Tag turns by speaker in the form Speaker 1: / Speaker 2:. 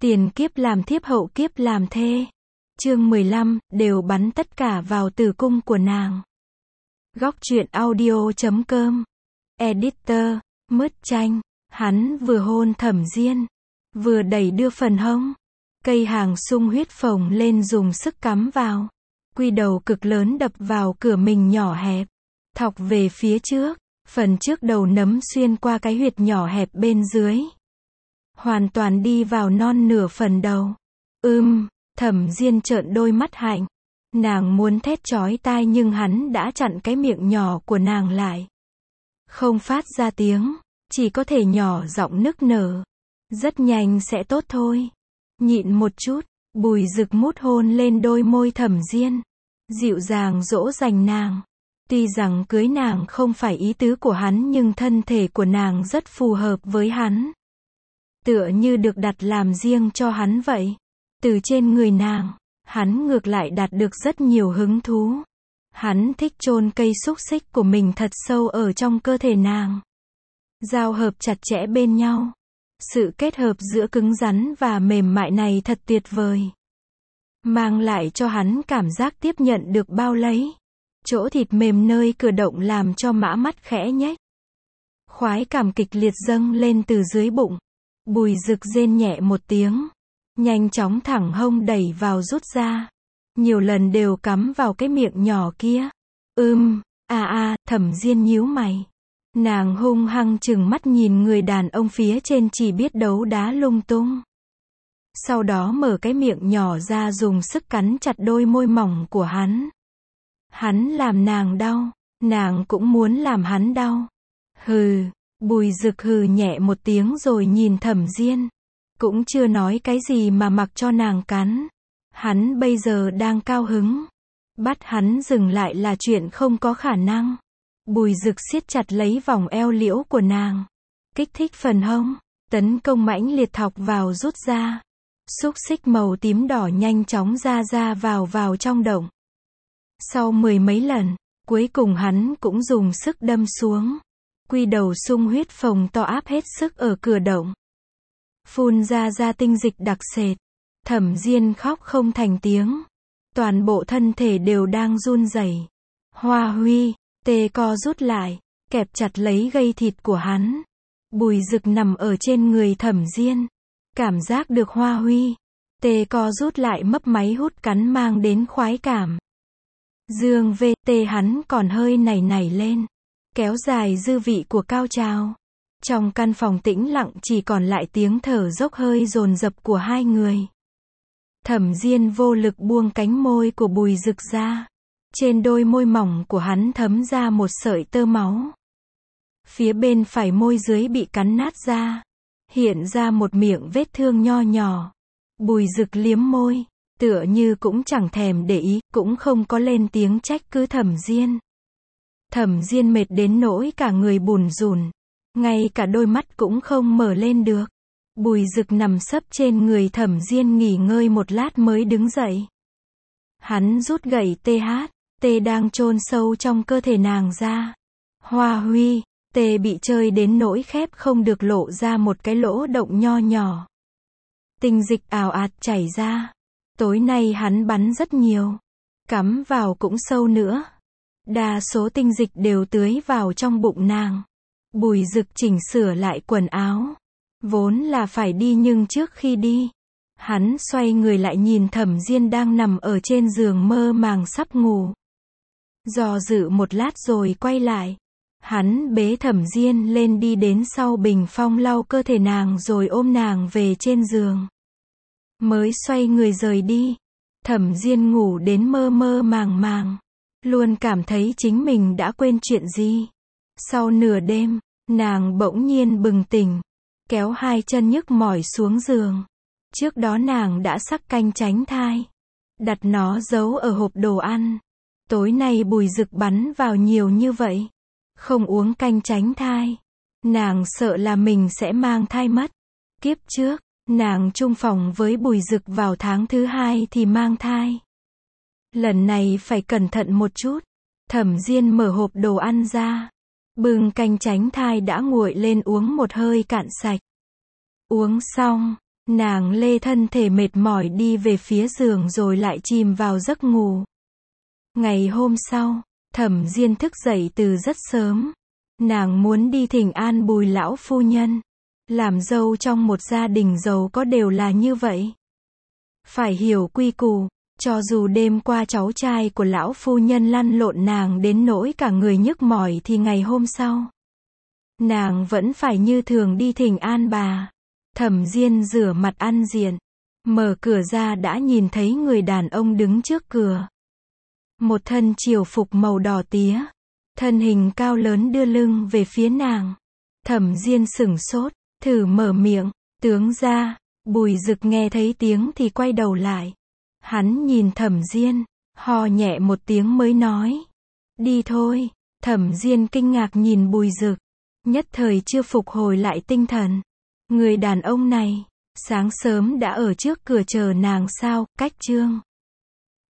Speaker 1: Tiền kiếp làm thiếp hậu kiếp làm thê. Chương 15, đều bắn tất cả vào tử cung của nàng. Góc truyện audio.com. Editor, Mứt Chanh. Hắn vừa hôn Thẩm Diên, vừa đẩy đưa phần hông. Cây hàng sung huyết phồng lên dùng sức cắm vào. Quy đầu cực lớn đập vào cửa mình nhỏ hẹp. Thọc về phía trước, phần trước đầu nấm xuyên qua cái huyệt nhỏ hẹp bên dưới. Hoàn toàn đi vào non nửa phần đầu. Thẩm Diên trợn đôi mắt hạnh. Nàng muốn thét chói tai nhưng hắn đã chặn cái miệng nhỏ của nàng lại. Không phát ra tiếng, chỉ có thể nhỏ giọng nức nở. Rất nhanh sẽ tốt thôi. Nhịn một chút, Bùi Dực mút hôn lên đôi môi Thẩm Diên. Dịu dàng dỗ dành nàng. Tuy rằng cưới nàng không phải ý tứ của hắn nhưng thân thể của nàng rất phù hợp với hắn. Tựa như được đặt làm riêng cho hắn vậy. Từ trên người nàng, hắn ngược lại đạt được rất nhiều hứng thú. Hắn thích chôn cây xúc xích của mình thật sâu ở trong cơ thể nàng. Giao hợp chặt chẽ bên nhau. Sự kết hợp giữa cứng rắn và mềm mại này thật tuyệt vời. Mang lại cho hắn cảm giác tiếp nhận được bao lấy. Chỗ thịt mềm nơi cửa động làm cho mã mắt khẽ nhếch. Khoái cảm kịch liệt dâng lên từ dưới bụng. Bùi Dực rên nhẹ một tiếng. Nhanh chóng thẳng hông đẩy vào rút ra. Nhiều lần đều cắm vào cái miệng nhỏ kia. Thẩm Diên nhíu mày. Nàng hung hăng chừng mắt nhìn người đàn ông phía trên chỉ biết đấu đá lung tung. Sau đó mở cái miệng nhỏ ra dùng sức cắn chặt đôi môi mỏng của hắn. Hắn làm nàng đau, nàng cũng muốn làm hắn đau. Hừ, Bùi Dực hừ nhẹ một tiếng rồi nhìn Thẩm Diên. Cũng chưa nói cái gì mà mặc cho nàng cắn. Hắn bây giờ đang cao hứng. Bắt hắn dừng lại là chuyện không có khả năng. Bùi Dực siết chặt lấy vòng eo liễu của nàng. Kích thích phần hông. Tấn công mãnh liệt thọc vào rút ra. Xúc xích màu tím đỏ nhanh chóng ra vào trong động. Sau mười mấy lần, cuối cùng hắn cũng dùng sức đâm xuống. Quy đầu sung huyết phồng to áp hết sức ở cửa động. Phun ra tinh dịch đặc sệt. Thẩm Diên khóc không thành tiếng. Toàn bộ thân thể đều đang run rẩy. Hoa Huy, tê co rút lại, kẹp chặt lấy gây thịt của hắn. Bùi Dực nằm ở trên người Thẩm Diên. Cảm giác được Hoa Huy, tê co rút lại mấp máy hút cắn mang đến khoái cảm. Dương VT hắn còn hơi nảy lên. Kéo dài dư vị của cao trào. Trong căn phòng tĩnh lặng chỉ còn lại tiếng thở dốc hơi dồn dập của hai người. Thẩm Diên vô lực buông cánh môi của Bùi Dực ra. Trên đôi môi mỏng của hắn thấm ra một sợi tơ máu. Phía bên phải môi dưới bị cắn nát ra. Hiện ra một miệng vết thương nho nhỏ. Bùi Dực liếm môi, tựa như cũng chẳng thèm để ý, cũng không có lên tiếng trách cứ Thẩm Diên. Thẩm Diên mệt đến nỗi cả người bủn rủn. Ngay cả đôi mắt cũng không mở lên được. Bùi Dực nằm sấp trên người Thẩm Diên nghỉ ngơi một lát mới đứng dậy. Hắn rút gậy THT đang chôn sâu trong cơ thể nàng ra. Hoa Huy, tê bị chơi đến nỗi khép không được lộ ra một cái lỗ động nho nhỏ. Tinh dịch ào ạt chảy ra. Tối nay hắn bắn rất nhiều. Cắm vào cũng sâu nữa. Đa số tinh dịch đều tưới vào trong bụng nàng. Bùi Dực chỉnh sửa lại quần áo. Vốn là phải đi nhưng trước khi đi, hắn xoay người lại nhìn Thẩm Diên đang nằm ở trên giường mơ màng sắp ngủ. Do dự một lát rồi quay lại. Hắn bế Thẩm Diên lên đi đến sau bình phong lau cơ thể nàng rồi ôm nàng về trên giường. Mới xoay người rời đi. Thẩm Diên ngủ đến mơ màng. Luôn cảm thấy chính mình đã quên chuyện gì. Sau nửa đêm, nàng bỗng nhiên bừng tỉnh. Kéo hai chân nhức mỏi xuống giường. Trước đó nàng đã sắc canh tránh thai. Đặt nó giấu ở hộp đồ ăn. Tối nay Bùi Dực bắn vào nhiều như vậy. Không uống canh tránh thai. Nàng sợ là mình sẽ mang thai mất. Kiếp trước, nàng chung phòng với Bùi Dực vào tháng thứ 2 thì mang thai. Lần này phải cẩn thận một chút. Thẩm Diên mở hộp đồ ăn ra. Bưng canh tránh thai đã nguội lên uống một hơi cạn sạch. Uống xong, Nàng lê thân thể mệt mỏi đi về phía giường rồi lại chìm vào giấc ngủ. Ngày hôm sau, Thẩm Diên thức dậy từ rất sớm. Nàng muốn đi thỉnh an Bùi lão phu nhân. Làm dâu trong một gia đình giàu có đều là như vậy. Phải hiểu quy củ, cho dù đêm qua cháu trai của lão phu nhân lăn lộn nàng đến nỗi cả người nhức mỏi thì ngày hôm sau, nàng vẫn phải như thường đi thỉnh an bà. Thẩm Diên rửa mặt ăn diện, mở cửa ra đã nhìn thấy người đàn ông đứng trước cửa. Một thân triều phục màu đỏ tía, thân hình cao lớn đưa lưng về phía nàng. Thẩm Diên sửng sốt, thử mở miệng, tướng gia. Bùi Dực nghe thấy tiếng thì quay đầu lại. Hắn nhìn Thẩm Diên, ho nhẹ một tiếng mới nói. Đi thôi. Thẩm Diên kinh ngạc nhìn Bùi Dực, nhất thời chưa phục hồi lại tinh thần. Người đàn ông này, sáng sớm đã ở trước cửa chờ nàng sao? Cách chương